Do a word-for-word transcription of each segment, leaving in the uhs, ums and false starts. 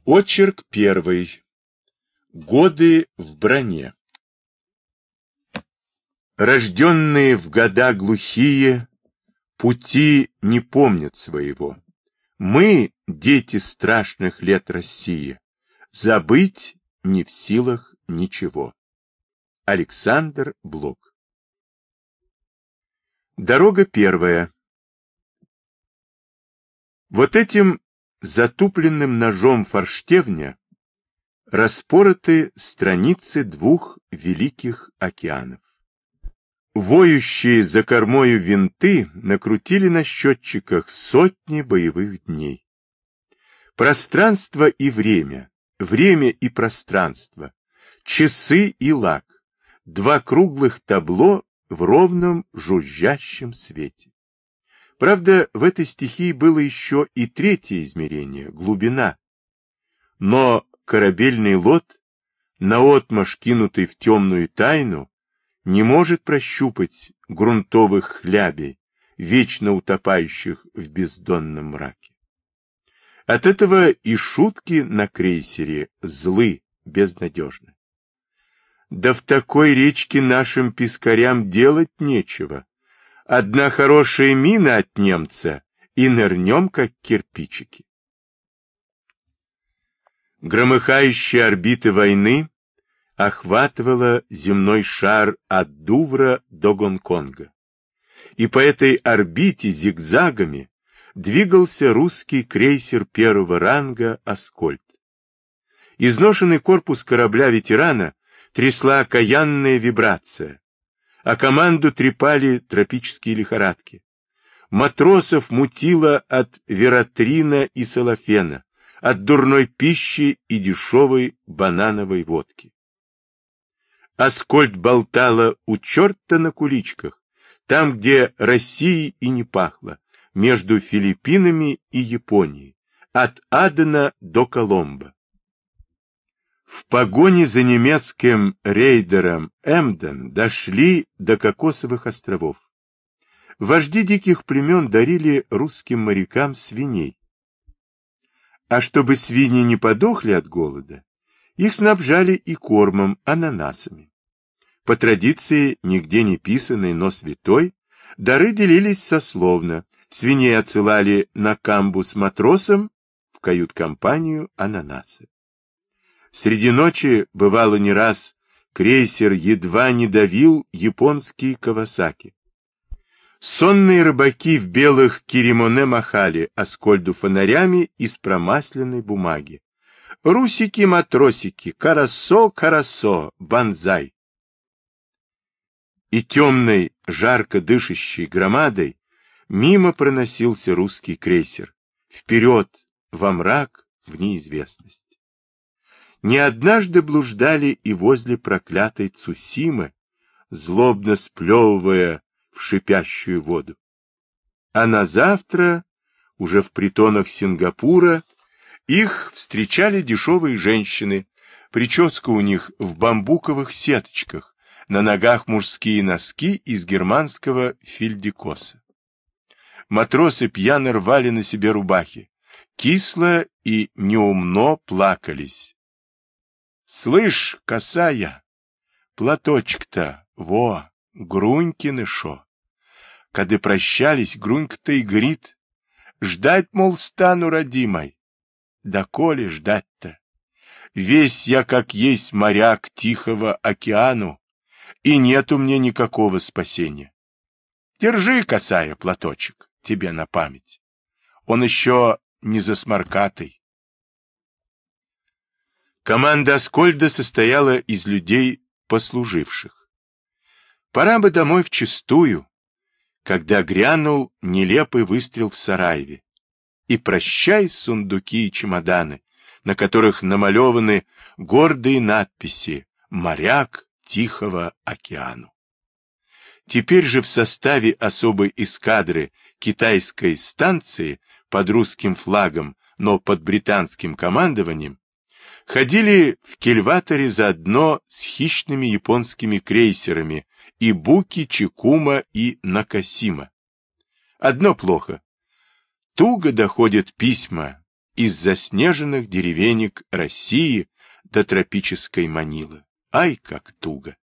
Очерк первый. Годы в броне. Рожденные в года глухие, пути не помнят своего. Мы, дети страшных лет России, забыть не в силах ничего. Александр Блок. Дорога первая. Вот этим затупленным ножом форштевня распороты страницы двух великих океанов. Воющие за кормою винты накрутили на счетчиках сотни боевых дней. Пространство и время, время и пространство, часы и лак, два круглых табло в ровном жужжащем свете. Правда, в этой стихии было еще и третье измерение — глубина. Но корабельный лот, наотмашь кинутый в темную тайну, не может прощупать грунтовых хлябей, вечно утопающих в бездонном мраке. От этого и шутки на крейсере злы, безнадежны. Да в такой речке нашим пескарям делать нечего. Одна хорошая мина от немца, и нырнем, как кирпичики. Громыхающая орбита войны охватывала земной шар от Дувра до Гонконга. И по этой орбите зигзагами двигался русский крейсер первого ранга «Аскольд». Изношенный корпус корабля-ветерана трясла окаянная вибрация, а команду трепали тропические лихорадки. Матросов мутило от вератрина и салафена, от дурной пищи и дешевой банановой водки. Аскольд болтала у черта на куличках, там, где России и не пахло, между Филиппинами и Японией, от Адена до Коломбо. В погоне за немецким рейдером Эмден дошли до Кокосовых островов. Вожди диких племен дарили русским морякам свиней. А чтобы свиньи не подохли от голода, их снабжали и кормом, ананасами. По традиции, нигде не писанной, но святой, дары делились сословно. Свиней отсылали на камбуз матросам, в кают-компанию ананасы. Среди ночи, бывало не раз, крейсер едва не давил японский Кавасаки. Сонные рыбаки в белых киримоне махали Аскольду фонарями из промасленной бумаги. Русики-матросики, карасо-карасо, банзай. И темной, жарко дышащей громадой мимо проносился русский крейсер. Вперед, во мрак, в неизвестность. Не однажды блуждали и возле проклятой Цусимы, злобно сплевывая в шипящую воду. А на завтра, уже в притонах Сингапура, их встречали дешевые женщины, прическа у них в бамбуковых сеточках, на ногах мужские носки из германского фельдикоса. Матросы пьяно рвали на себе рубахи, кисло и неумно плакались. Слышь, косая, платочек-то, во, Грунькины шо. Когда прощались, Грунька-то и говорит, ждать, мол, стану, родимой. Да коли ждать-то? Весь я, как есть моряк Тихого океану, и нету мне никакого спасения. Держи, косая, платочек, тебе на память. Он еще не засморкатый. Команда Аскольда состояла из людей, послуживших. Пора бы домой вчистую, когда грянул нелепый выстрел в Сараеве. И прощай сундуки и чемоданы, на которых намалеваны гордые надписи «Моряк Тихого океану». Теперь же в составе особой эскадры китайской станции под русским флагом, но под британским командованием, ходили в кильваторе заодно с хищными японскими крейсерами Ибуки, Чикума и Накасима. Одно плохо. Туго доходят письма из заснеженных деревенек России до тропической Манилы. Ай, как туго!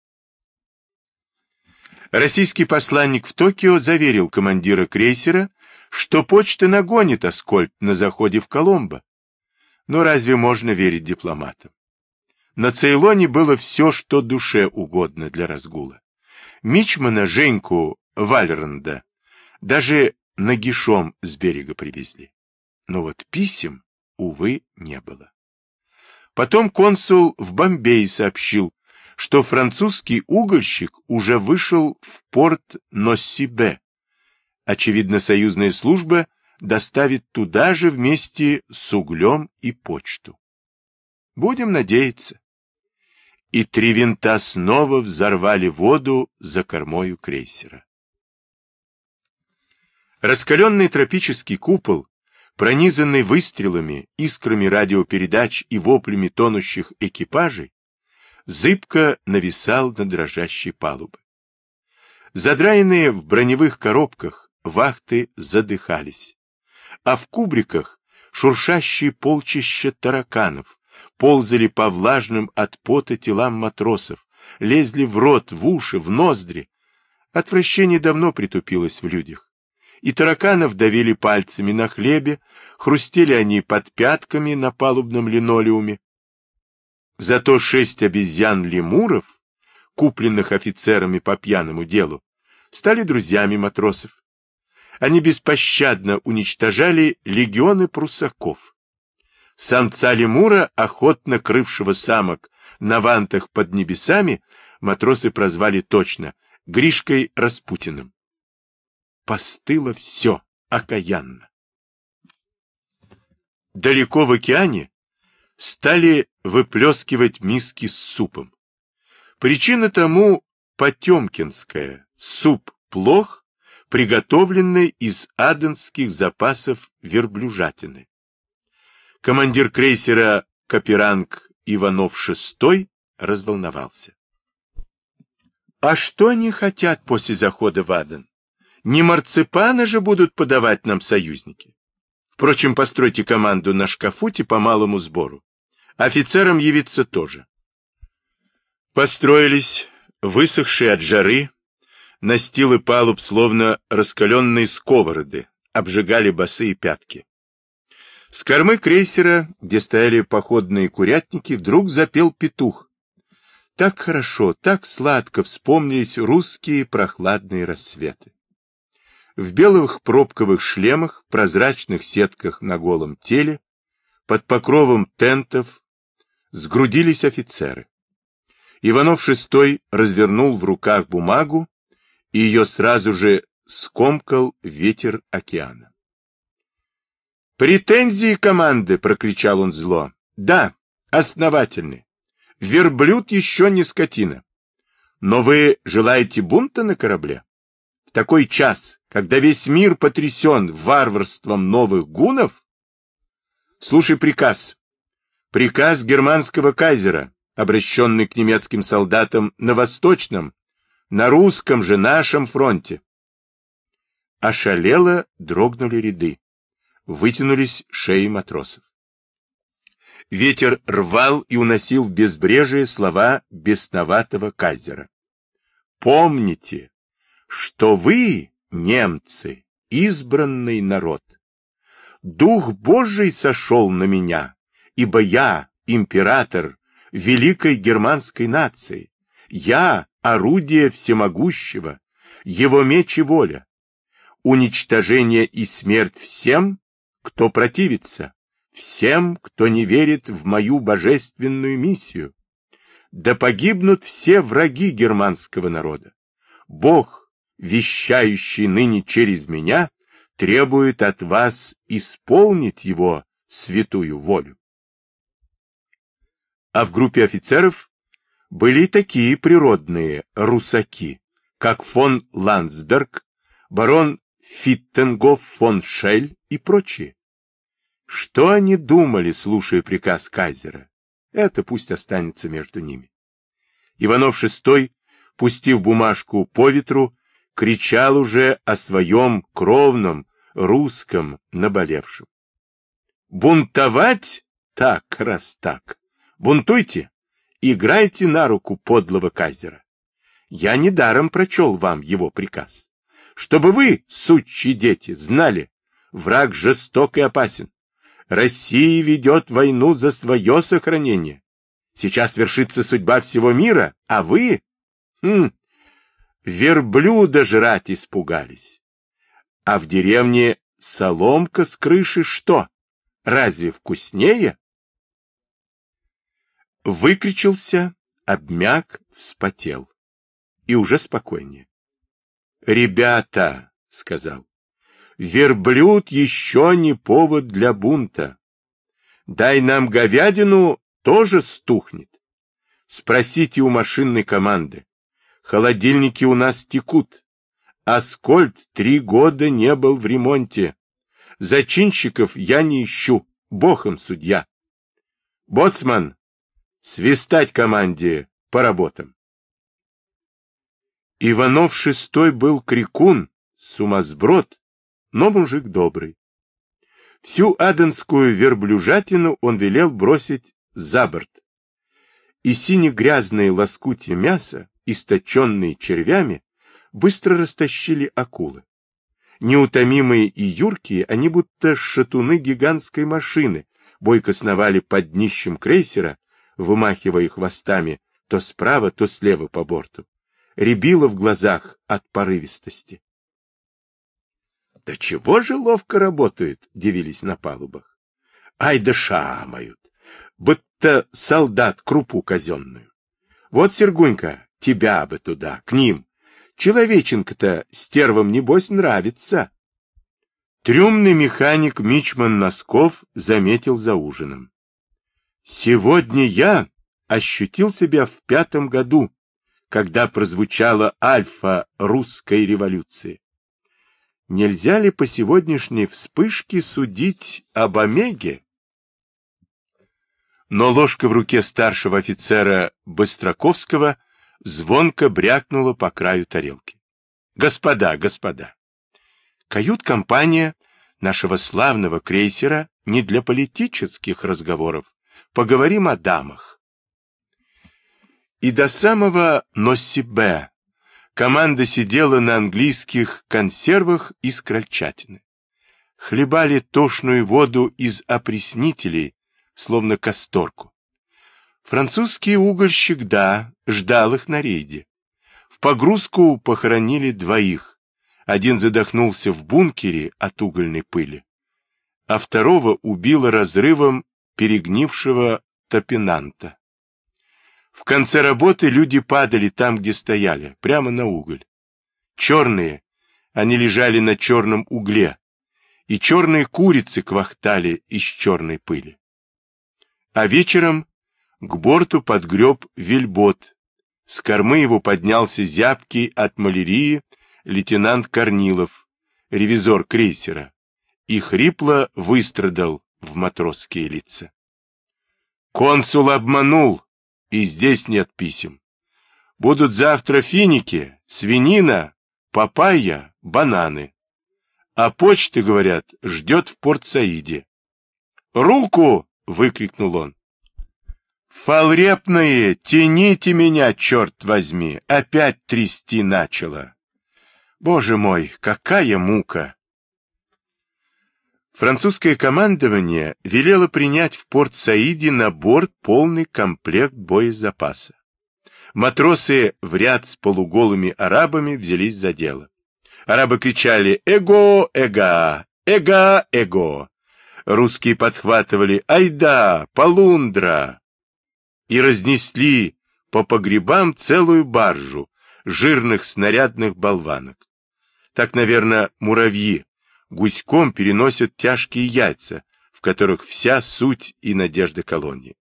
Российский посланник в Токио заверил командира крейсера, что почта нагонит Аскольд на заходе в Коломбо. Но разве можно верить дипломатам? На Цейлоне было все, что душе угодно для разгула. Мичмана Женьку Вальранда даже нагишом с берега привезли. Но вот писем, увы, не было. Потом консул в Бомбее сообщил, что французский угольщик уже вышел в порт Носсибе. Очевидно, союзная служба доставит туда же вместе с углем и почту. Будем надеяться. И три винта снова взорвали воду за кормою крейсера. Раскаленный тропический купол, пронизанный выстрелами, искрами радиопередач и воплями тонущих экипажей, зыбко нависал над дрожащей палубой. Задраенные в броневых коробках вахты задыхались, а в кубриках шуршащие полчища тараканов ползали по влажным от пота телам матросов, лезли в рот, в уши, в ноздри. Отвращение давно притупилось в людях. И тараканов давили пальцами на хлебе, хрустели они под пятками на палубном линолеуме. Зато шесть обезьян-лемуров, купленных офицерами по пьяному делу, стали друзьями матросов. Они беспощадно уничтожали легионы прусаков. Самца лемура, охотно крывшего самок на вантах под небесами, матросы прозвали точно Гришкой Распутиным. Постыло все окаянно. Далеко в океане стали выплескивать миски с супом. Причина тому потемкинская: суп плох, приготовленный из аденских запасов верблюжатины. Командир крейсера Каперанг Иванов шестой разволновался. А что они хотят после захода в Аден? Не марципаны же будут подавать нам союзники. Впрочем, постройте команду на шкафуте по малому сбору. Офицерам явиться тоже. Построились, высохшие от жары, настилы палуб, словно раскаленные сковороды, обжигали босые пятки. С кормы крейсера, где стояли походные курятники, вдруг запел петух. Так хорошо, так сладко вспомнились русские прохладные рассветы. В белых пробковых шлемах, прозрачных сетках на голом теле, под покровом тентов сгрудились офицеры. Иванов шестой развернул в руках бумагу, и ее сразу же скомкал ветер океана. «Претензии команды!» — прокричал он зло. «Да, основательны. Верблюд еще не скотина. Но вы желаете бунта на корабле? В такой час, когда весь мир потрясен варварством новых гуннов? Слушай приказ. Приказ германского кайзера, обращенный к немецким солдатам на восточном, на русском же нашем фронте». Ошалело дрогнули ряды. Вытянулись шеи матросов. Ветер рвал и уносил в безбрежие слова бесноватого кайзера. «Помните, что вы, немцы, избранный народ. Дух Божий сошел на меня, ибо я, император великой германской нации, я орудие всемогущего, его меч и воля. Уничтожение и смерть всем, кто противится, всем, кто не верит в мою божественную миссию. Да погибнут все враги германского народа. Бог, вещающий ныне через меня, требует от вас исполнить его святую волю». А в группе офицеров были и такие природные русаки, как фон Ландсберг, барон Фиттенгоф фон Шель и прочие. Что они думали, слушая приказ кайзера? Это пусть останется между ними. Иванов шестой, пустив бумажку по ветру, кричал уже о своем кровном русском наболевшем. Бунтовать? Так, раз так. Бунтуйте. Играйте на руку подлого кайзера. Я недаром прочел вам его приказ. Чтобы вы, сучьи дети, знали, враг жесток и опасен. Россия ведет войну за свое сохранение. Сейчас вершится судьба всего мира, а вы... Хм, верблюда жрать испугались. А в деревне соломка с крыши что? Разве вкуснее? Выкричился, обмяк, вспотел. И уже спокойнее. «Ребята», — сказал, — «верблюд еще не повод для бунта. Дай нам говядину, тоже стухнет. Спросите у машинной команды. Холодильники у нас текут. Аскольд три года не был в ремонте. Зачинщиков я не ищу, бог им судья. Боцман, свистать команде по работам». Иванов шестой был крикун, сумасброд, но мужик добрый. Всю аденскую верблюжатину он велел бросить за борт. И сине-грязные лоскутья мяса, источенные червями, быстро растащили акулы. Неутомимые и юркие, они будто шатуны гигантской машины, бойко сновали под днищем крейсера, вымахивая хвостами то справа, то слева по борту. Рябило в глазах от порывистости. «Да чего же ловко работают?» — дивились на палубах. «Ай да шамают! Будто солдат крупу казенную. Вот, Сергунька, тебя бы туда, к ним. Человеченко-то стервам, небось, нравится». Трюмный механик Мичман Носков заметил за ужином. «Сегодня я ощутил себя в пятом году, когда прозвучала альфа русской революции. Нельзя ли по сегодняшней вспышке судить об омеге?» Но ложка в руке старшего офицера Быстроковского звонко брякнула по краю тарелки. «Господа, господа, кают-компания нашего славного крейсера не для политических разговоров. Поговорим о дамах». И до самого Носсибе команда сидела на английских консервах из крольчатины. Хлебали тошную воду из опреснителей, словно касторку. Французский угольщик, да, ждал их на рейде. В погрузку похоронили двоих. Один задохнулся в бункере от угольной пыли, а второго убило разрывом перегнившего топинанта. В конце работы люди падали там, где стояли, прямо на уголь. Черные, они лежали на черном угле, и черные курицы квахтали из черной пыли. А вечером к борту подгреб вельбот. С кормы его поднялся зябкий от малярии лейтенант Корнилов, ревизор крейсера, и хрипло выстрадал в матросские лица. «Консул обманул, и здесь нет писем. Будут завтра финики, свинина, папайя, бананы. А почты, говорят, ждет в Порт-Саиде». «Руку!» — выкрикнул он. «Фалрепные, тяните меня, черт возьми!» Опять трясти начало. Боже мой, какая мука! Французское командование велело принять в Порт-Саиде на борт полный комплект боезапаса. Матросы в ряд с полуголыми арабами взялись за дело. Арабы кричали «Эго, эга! Эга, эго!». Русские подхватывали «Айда! Полундра!» и разнесли по погребам целую баржу жирных снарядных болванок. Так, наверное, муравьи гуськом переносят тяжкие яйца, в которых вся суть и надежда колонии.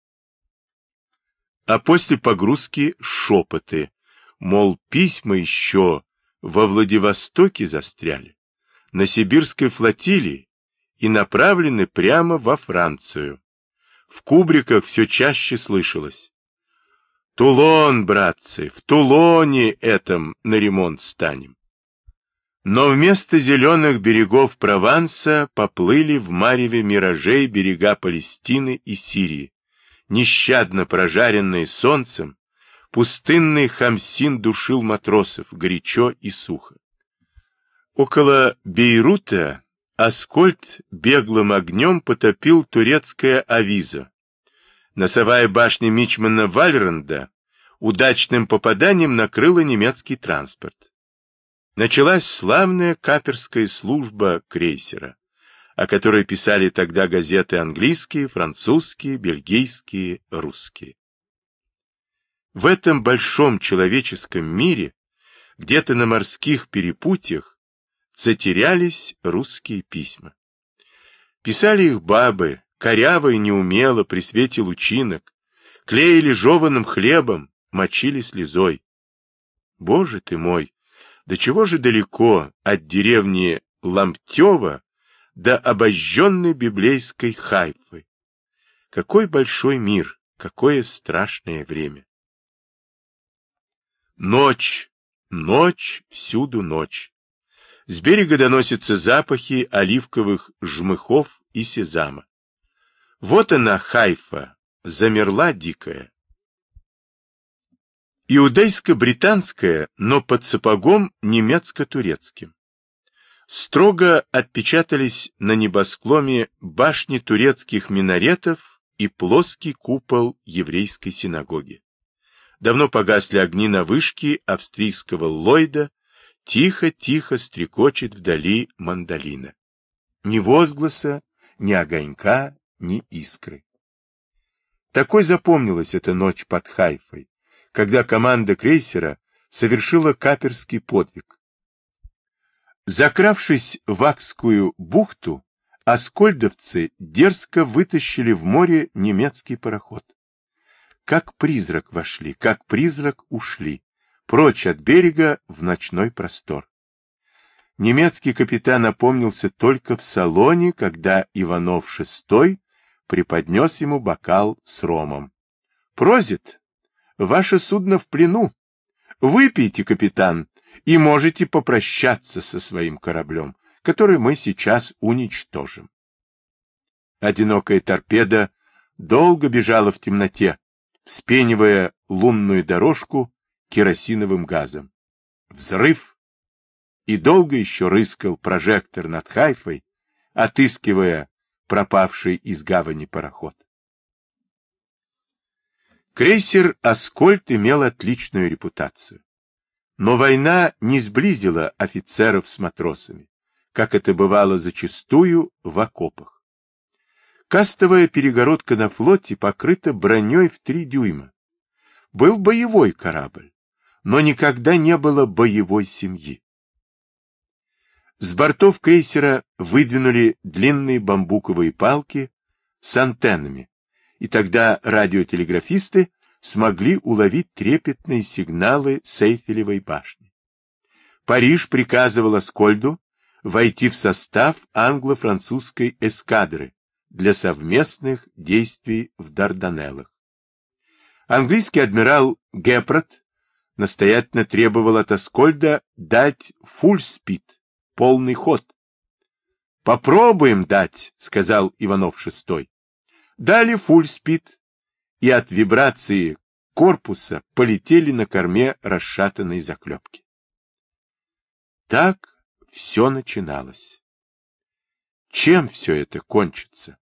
А после погрузки шепоты, мол, письма еще во Владивостоке застряли, на сибирской флотилии и направлены прямо во Францию. В кубриках все чаще слышалось: «Тулон, братцы, в Тулоне этом на ремонт станем». Но вместо зеленых берегов Прованса поплыли в мареве миражей берега Палестины и Сирии, нещадно прожаренные солнцем. Пустынный Хамсин душил матросов горячо и сухо. Около Бейрута Аскольд беглым огнем потопил турецкое Авизо. Носовая башня мичмана Вальранда удачным попаданием накрыла немецкий транспорт. Началась славная каперская служба крейсера, о которой писали тогда газеты английские, французские, бельгийские, русские. В этом большом человеческом мире, где-то на морских перепутьях, затерялись русские письма. Писали их бабы, коряво и неумело при свете лучинок, клеили жеваным хлебом, мочили слезой. Боже ты мой, до чего же далеко от деревни Ламптева до обожженной библейской Хайфы. Какой большой мир, какое страшное время. Ночь, ночь, всюду ночь. С берега доносятся запахи оливковых жмыхов и сезама. Вот она, Хайфа, замерла дикая. Иудейско-британская, но под сапогом немецко-турецким. Строго отпечатались на небосклоне башни турецких минаретов и плоский купол еврейской синагоги. Давно погасли огни на вышке австрийского Ллойда, тихо-тихо стрекочет вдали мандолина. Ни возгласа, ни огонька, ни искры. Такой запомнилась эта ночь под Хайфой, когда команда крейсера совершила каперский подвиг. Закравшись в Акскую бухту, аскольдовцы дерзко вытащили в море немецкий пароход. Как призрак вошли, как призрак ушли, прочь от берега в ночной простор. Немецкий капитан опомнился только в салоне, когда Иванов шестой преподнес ему бокал с ромом. — Прозит, ваше судно в плену. Выпейте, капитан, и можете попрощаться со своим кораблем, который мы сейчас уничтожим. Одинокая торпеда долго бежала в темноте, вспенивая лунную дорожку керосиновым газом. Взрыв! И долго еще рыскал прожектор над Хайфой, отыскивая пропавший из гавани пароход. Крейсер «Аскольд» имел отличную репутацию. Но война не сблизила офицеров с матросами, как это бывало зачастую в окопах. Кастовая перегородка на флоте покрыта броней в три дюйма. Был боевой корабль, но никогда не было боевой семьи. С бортов крейсера выдвинули длинные бамбуковые палки с антеннами, и тогда радиотелеграфисты смогли уловить трепетные сигналы с Эйфелевой башни. Париж приказывал Аскольду войти в состав англо-французской эскадры для совместных действий в Дарданеллах. Английский адмирал Гепрат настоятельно требовал от Аскольда дать фулл-спид, полный ход. «Попробуем дать», — сказал Иванов шестой. Дали фулл-спид, и от вибрации корпуса полетели на корме расшатанные заклепки. Так все начиналось. Чем все это кончится?